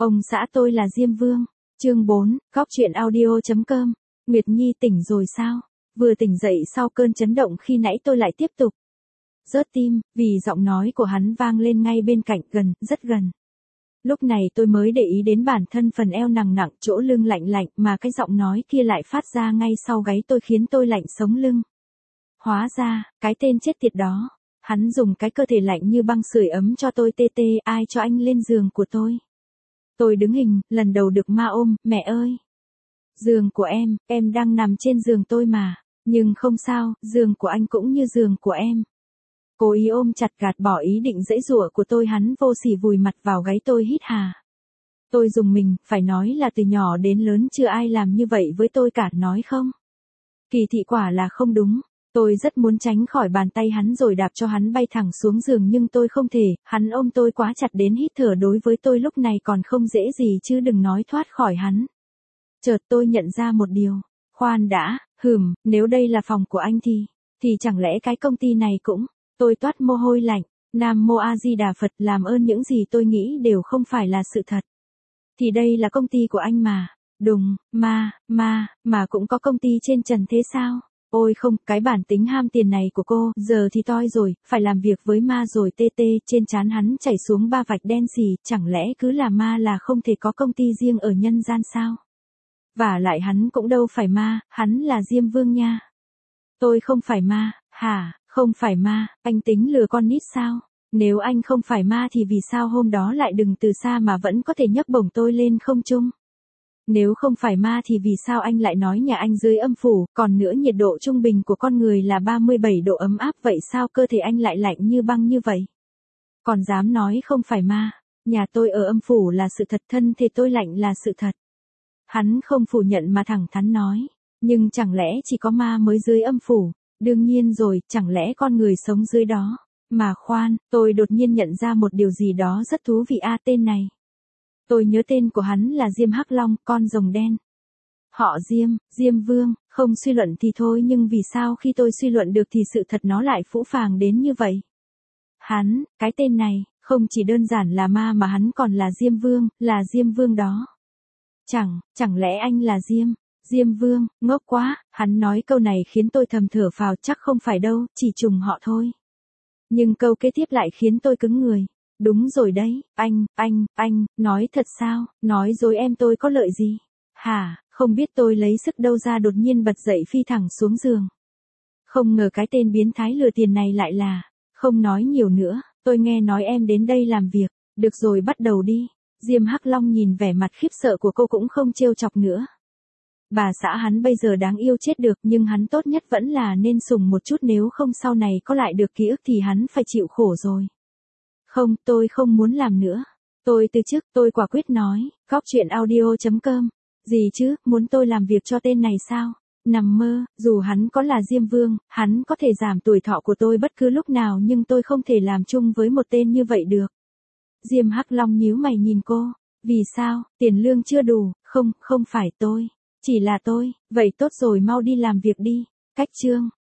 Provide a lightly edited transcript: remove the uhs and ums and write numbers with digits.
Ông xã tôi là Diêm Vương. Chương 4, Góc truyện audio.com. Nguyệt Nhi tỉnh rồi sao? Vừa tỉnh dậy sau cơn chấn động khi nãy tôi lại tiếp tục rớt tim, vì giọng nói của hắn vang lên ngay bên cạnh, gần, rất gần. Lúc này tôi mới để ý đến bản thân phần eo nặng nặng, chỗ lưng lạnh lạnh, mà cái giọng nói kia lại phát ra ngay sau gáy tôi khiến tôi lạnh sống lưng. Hóa ra, cái tên chết tiệt đó, hắn dùng cái cơ thể lạnh như băng sưởi ấm cho tôi tê tê, ai cho anh lên giường của tôi. Tôi đứng hình, lần đầu được ma ôm, mẹ ơi. Giường của em đang nằm trên giường tôi mà, nhưng không sao, giường của anh cũng như giường của em. Cố ý ôm chặt gạt bỏ ý định giãy giụa của tôi, hắn vô sỉ vùi mặt vào gáy tôi hít hà. Tôi rùng mình, phải nói là từ nhỏ đến lớn chưa ai làm như vậy với tôi cả, nói không? Kỳ thị quả là không đúng. Tôi rất muốn tránh khỏi bàn tay hắn rồi đạp cho hắn bay thẳng xuống giường nhưng tôi không thể, hắn ôm tôi quá chặt đến hít thở đối với tôi lúc này còn không dễ gì chứ đừng nói thoát khỏi hắn. Chợt tôi nhận ra một điều, khoan đã, nếu đây là phòng của anh thì chẳng lẽ cái công ty này cũng, tôi toát mồ hôi lạnh, Nam Mô A Di Đà Phật, làm ơn những gì tôi nghĩ đều không phải là sự thật. Thì đây là công ty của anh mà, đùng, mà cũng có công ty trên trần thế sao? Ôi không, cái bản tính ham tiền này của cô, giờ thì toi rồi, phải làm việc với ma rồi tê tê, trên trán hắn chảy xuống 3 vạch đen xì, chẳng lẽ cứ là ma là không thể có công ty riêng ở nhân gian sao? Và lại hắn cũng đâu phải ma, hắn là Diêm Vương nha. Tôi không phải ma, hả, không phải ma, anh tính lừa con nít sao? Nếu anh không phải ma thì vì sao hôm đó lại đừng từ xa mà vẫn có thể nhấc bổng tôi lên không trung? Nếu không phải ma thì vì sao anh lại nói nhà anh dưới âm phủ, còn nữa nhiệt độ trung bình của con người là 37 độ ấm áp, vậy sao cơ thể anh lại lạnh như băng như vậy? Còn dám nói không phải ma, nhà tôi ở âm phủ là sự thật, thân thể tôi lạnh là sự thật. Hắn không phủ nhận mà thẳng thắn nói, nhưng chẳng lẽ chỉ có ma mới dưới âm phủ? Đương nhiên rồi, chẳng lẽ con người sống dưới đó? Mà khoan, tôi đột nhiên nhận ra một điều gì đó rất thú vị tên này. Tôi nhớ tên của hắn là Diêm Hắc Long, con rồng đen. Họ Diêm Vương, không suy luận thì thôi nhưng vì sao khi tôi suy luận được thì sự thật nó lại phũ phàng đến như vậy? Hắn, cái tên này, không chỉ đơn giản là ma mà hắn còn là Diêm Vương đó. Chẳng lẽ anh là Diêm Vương, ngốc quá, hắn nói câu này khiến tôi thầm thở phào, chắc không phải đâu, chỉ trùng họ thôi. Nhưng câu kế tiếp lại khiến tôi cứng người. Đúng rồi đấy, anh, nói thật sao, nói dối em tôi có lợi gì? Hả, không biết tôi lấy sức đâu ra đột nhiên bật dậy phi thẳng xuống giường. Không ngờ cái tên biến thái lừa tiền này lại là, không nói nhiều nữa, tôi nghe nói em đến đây làm việc, được rồi bắt đầu đi. Diêm Hắc Long nhìn vẻ mặt khiếp sợ của cô cũng không trêu chọc nữa. Bà xã hắn bây giờ đáng yêu chết được nhưng hắn tốt nhất vẫn là nên sủng một chút, nếu không sau này có lại được ký ức thì hắn phải chịu khổ rồi. Không, tôi không muốn làm nữa. Tôi từ chức, tôi quả quyết nói. Góc truyện audio.com. Gì chứ, muốn tôi làm việc cho tên này sao? Nằm mơ, dù hắn có là Diêm Vương, hắn có thể giảm tuổi thọ của tôi bất cứ lúc nào nhưng tôi không thể làm chung với một tên như vậy được. Diêm Hắc Long nhíu mày nhìn cô. Vì sao, tiền lương chưa đủ? Không phải tôi. Chỉ là tôi, vậy tốt rồi mau đi làm việc đi. Cách chương.